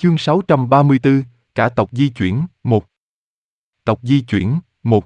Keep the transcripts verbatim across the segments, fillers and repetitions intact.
Chương sáu trăm ba mươi tư, cả tộc di chuyển, một. Tộc di chuyển, một.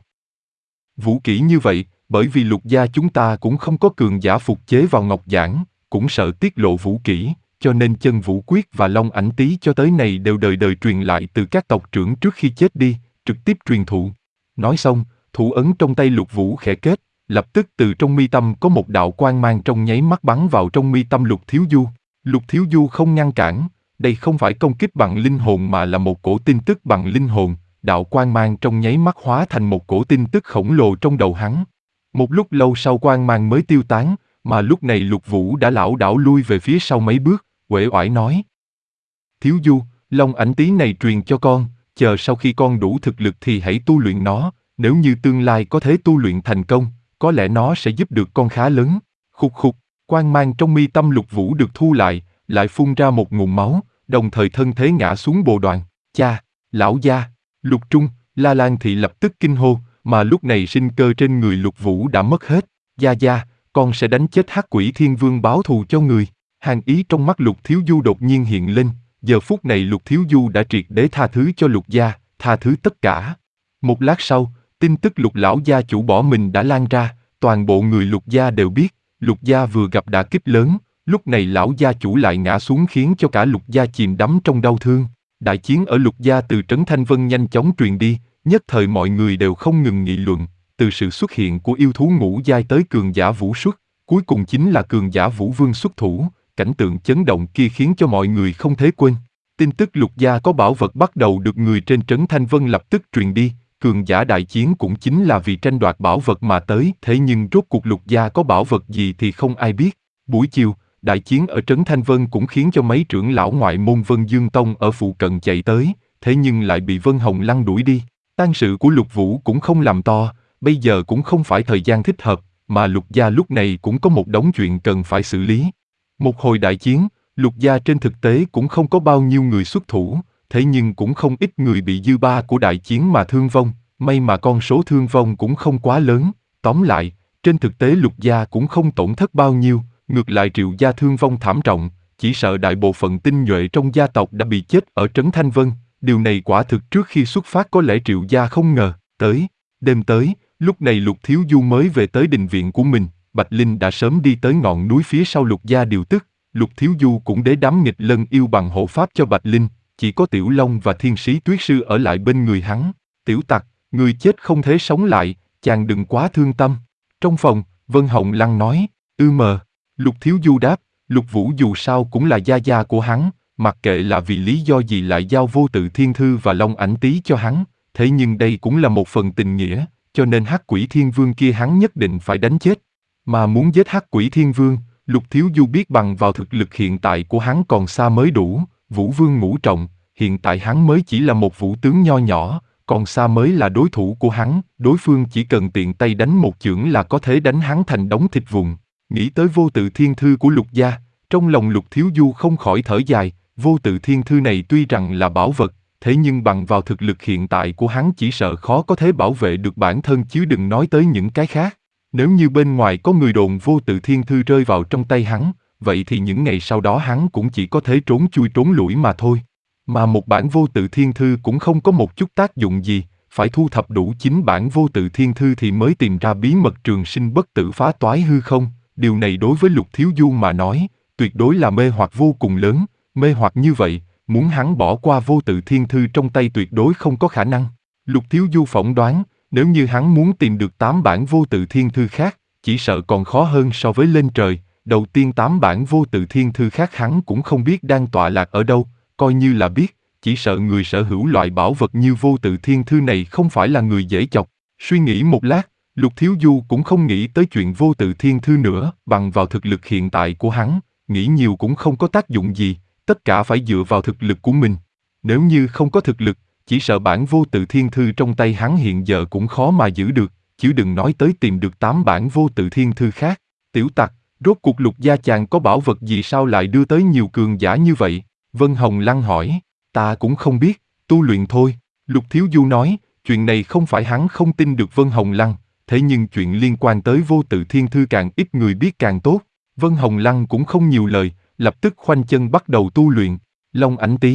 Vũ kỹ như vậy, bởi vì Lục gia chúng ta cũng không có cường giả phục chế vào ngọc giản, cũng sợ tiết lộ vũ kỹ, cho nên chân vũ quyết và long ảnh tý cho tới này đều đời đời truyền lại từ các tộc trưởng trước khi chết đi, trực tiếp truyền thụ. Nói xong, thủ ấn trong tay Lục Vũ khẽ kết, lập tức từ trong mi tâm có một đạo quang mang trong nháy mắt bắn vào trong mi tâm Lục Thiếu Du. Lục Thiếu Du không ngăn cản, đây không phải công kích bằng linh hồn mà là một cổ tin tức bằng linh hồn, đạo quang mang trong nháy mắt hóa thành một cổ tin tức khổng lồ trong đầu hắn. Một lúc lâu sau quang mang mới tiêu tán, mà lúc này Lục Vũ đã lảo đảo lui về phía sau mấy bước, uể oải nói. Thiếu Du, long ảnh tý này truyền cho con, chờ sau khi con đủ thực lực thì hãy tu luyện nó, nếu như tương lai có thể tu luyện thành công, có lẽ nó sẽ giúp được con khá lớn. Khục khục, quang mang trong mi tâm Lục Vũ được thu lại, lại phun ra một ngụm máu, đồng thời thân thế ngã xuống bồ đoàn. Cha, lão gia, Lục Trung, La Lan Thị lập tức kinh hô, mà lúc này sinh cơ trên người Lục Vũ đã mất hết. Gia gia, con sẽ đánh chết Hắc Quỷ Thiên Vương báo thù cho người. Hàn ý trong mắt Lục Thiếu Du đột nhiên hiện lên, giờ phút này Lục Thiếu Du đã triệt để tha thứ cho Lục gia, tha thứ tất cả. Một lát sau, tin tức Lục lão gia chủ bỏ mình đã lan ra, toàn bộ người Lục gia đều biết, Lục gia vừa gặp đả kích lớn, lúc này lão gia chủ lại ngã xuống khiến cho cả Lục gia chìm đắm trong đau thương. Đại chiến ở Lục gia từ Trấn Thanh Vân nhanh chóng truyền đi, nhất thời mọi người đều không ngừng nghị luận, từ sự xuất hiện của yêu thú ngũ giai tới cường giả vũ xuất, cuối cùng chính là cường giả vũ vương xuất thủ, cảnh tượng chấn động kia khiến cho mọi người không thể quên. Tin tức Lục gia có bảo vật bắt đầu được người trên Trấn Thanh Vân lập tức truyền đi, cường giả đại chiến cũng chính là vì tranh đoạt bảo vật mà tới, thế nhưng rốt cuộc Lục gia có bảo vật gì thì không ai biết. Buổi chiều, đại chiến ở Trấn Thanh Vân cũng khiến cho mấy trưởng lão ngoại môn Vân Dương Tông ở phụ cận chạy tới, thế nhưng lại bị Vân Hồng Lăng đuổi đi. Tang sự của Lục Vũ cũng không làm to, bây giờ cũng không phải thời gian thích hợp, mà Lục gia lúc này cũng có một đống chuyện cần phải xử lý. Một hồi đại chiến, Lục gia trên thực tế cũng không có bao nhiêu người xuất thủ, thế nhưng cũng không ít người bị dư ba của đại chiến mà thương vong, may mà con số thương vong cũng không quá lớn. Tóm lại, trên thực tế Lục gia cũng không tổn thất bao nhiêu, ngược lại Triệu gia thương vong thảm trọng, chỉ sợ đại bộ phận tinh nhuệ trong gia tộc đã bị chết ở Trấn Thanh Vân. Điều này quả thực trước khi xuất phát có lẽ Triệu gia không ngờ tới. Đêm tới, lúc này Lục Thiếu Du mới về tới đình viện của mình, Bạch Linh đã sớm đi tới ngọn núi phía sau Lục gia điều tức. Lục Thiếu Du cũng để đám nghịch lân yêu bằng hộ pháp cho Bạch Linh, chỉ có Tiểu Long và Thiên Sĩ Tuyết Sư ở lại bên người hắn. Tiểu tặc, người chết không thể sống lại, chàng đừng quá thương tâm. Trong phòng, Vân Hồng Lăng nói, ư mờ. Lục Thiếu Du đáp, Lục Vũ dù sao cũng là gia gia của hắn, mặc kệ là vì lý do gì lại giao vô tự thiên thư và long ảnh tý cho hắn, thế nhưng đây cũng là một phần tình nghĩa, cho nên Hắc Quỷ Thiên Vương kia hắn nhất định phải đánh chết. Mà muốn giết Hắc Quỷ Thiên Vương, Lục Thiếu Du biết bằng vào thực lực hiện tại của hắn còn xa mới đủ, Vũ Vương ngũ trọng, hiện tại hắn mới chỉ là một vũ tướng nho nhỏ, còn xa mới là đối thủ của hắn, đối phương chỉ cần tiện tay đánh một chưởng là có thể đánh hắn thành đống thịt vụn. Nghĩ tới vô tự thiên thư của Lục gia, trong lòng Lục Thiếu Du không khỏi thở dài, vô tự thiên thư này tuy rằng là bảo vật, thế nhưng bằng vào thực lực hiện tại của hắn chỉ sợ khó có thể bảo vệ được bản thân chứ đừng nói tới những cái khác. Nếu như bên ngoài có người đồn vô tự thiên thư rơi vào trong tay hắn, vậy thì những ngày sau đó hắn cũng chỉ có thể trốn chui trốn lủi mà thôi. Mà một bản vô tự thiên thư cũng không có một chút tác dụng gì, phải thu thập đủ chín bản vô tự thiên thư thì mới tìm ra bí mật trường sinh bất tử phá toái hư không. Điều này đối với Lục Thiếu Du mà nói, tuyệt đối là mê hoặc vô cùng lớn, mê hoặc như vậy, muốn hắn bỏ qua vô tự thiên thư trong tay tuyệt đối không có khả năng. Lục Thiếu Du phỏng đoán, nếu như hắn muốn tìm được tám bản vô tự thiên thư khác, chỉ sợ còn khó hơn so với lên trời. Đầu tiên tám bản vô tự thiên thư khác hắn cũng không biết đang tọa lạc ở đâu, coi như là biết, chỉ sợ người sở hữu loại bảo vật như vô tự thiên thư này không phải là người dễ chọc. Suy nghĩ một lát, Lục Thiếu Du cũng không nghĩ tới chuyện vô tự thiên thư nữa, bằng vào thực lực hiện tại của hắn, nghĩ nhiều cũng không có tác dụng gì, tất cả phải dựa vào thực lực của mình. Nếu như không có thực lực, chỉ sợ bản vô tự thiên thư trong tay hắn hiện giờ cũng khó mà giữ được, chứ đừng nói tới tìm được tám bản vô tự thiên thư khác. Tiểu tặc, rốt cuộc Lục gia chàng có bảo vật gì sao lại đưa tới nhiều cường giả như vậy? Vân Hồng Lăng hỏi, ta cũng không biết, tu luyện thôi. Lục Thiếu Du nói, chuyện này không phải hắn không tin được Vân Hồng Lăng, thế nhưng chuyện liên quan tới vô tự thiên thư càng ít người biết càng tốt. Vân Hồng Lăng cũng không nhiều lời, lập tức khoanh chân bắt đầu tu luyện. Long ảnh tý,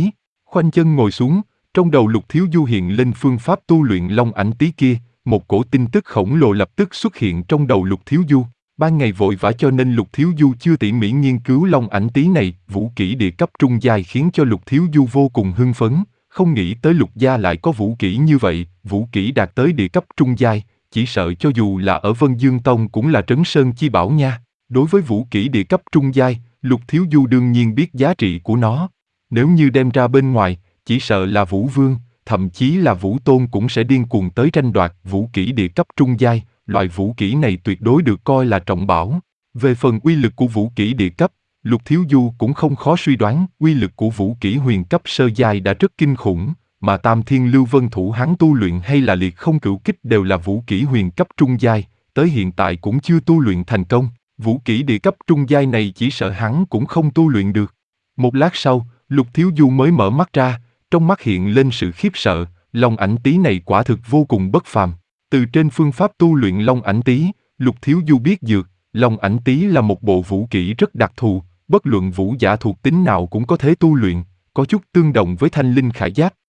Khoanh chân ngồi xuống, trong đầu Lục Thiếu Du hiện lên phương pháp tu luyện Long Ảnh Tý kia, một cổ tin tức khổng lồ lập tức xuất hiện trong đầu Lục Thiếu Du. Ban ngày vội vã cho nên Lục Thiếu Du chưa tỉ mỉ nghiên cứu Long Ảnh Tý này, vũ kỹ địa cấp trung giai khiến cho Lục Thiếu Du vô cùng hưng phấn, không nghĩ tới Lục gia lại có vũ kỹ như vậy, vũ kỹ đạt tới địa cấp trung giai, chỉ sợ cho dù là ở Vân Dương Tông cũng là trấn sơn chi bảo nha. Đối với vũ kỹ địa cấp trung giai, Lục Thiếu Du đương nhiên biết giá trị của nó. Nếu như đem ra bên ngoài, chỉ sợ là Vũ Vương, thậm chí là Vũ Tôn cũng sẽ điên cuồng tới tranh đoạt vũ kỹ địa cấp trung giai, loại vũ kỹ này tuyệt đối được coi là trọng bảo. Về phần uy lực của vũ kỹ địa cấp, Lục Thiếu Du cũng không khó suy đoán, uy lực của vũ kỹ huyền cấp sơ giai đã rất kinh khủng, mà Tam Thiên Lưu Vân Thủ hắn tu luyện hay là Liệt Không Cửu Kích đều là vũ kỹ huyền cấp trung giai, tới hiện tại cũng chưa tu luyện thành công, vũ kỹ địa cấp trung giai này chỉ sợ hắn cũng không tu luyện được. Một lát sau, Lục Thiếu Du mới mở mắt ra, trong mắt hiện lên sự khiếp sợ, Long Ảnh Tý này quả thực vô cùng bất phàm. Từ trên phương pháp tu luyện Long Ảnh Tý, Lục Thiếu Du biết dược, Long Ảnh Tý là một bộ vũ kỹ rất đặc thù, bất luận vũ giả thuộc tính nào cũng có thể tu luyện, có chút tương đồng với Thanh Linh Khải Giáp,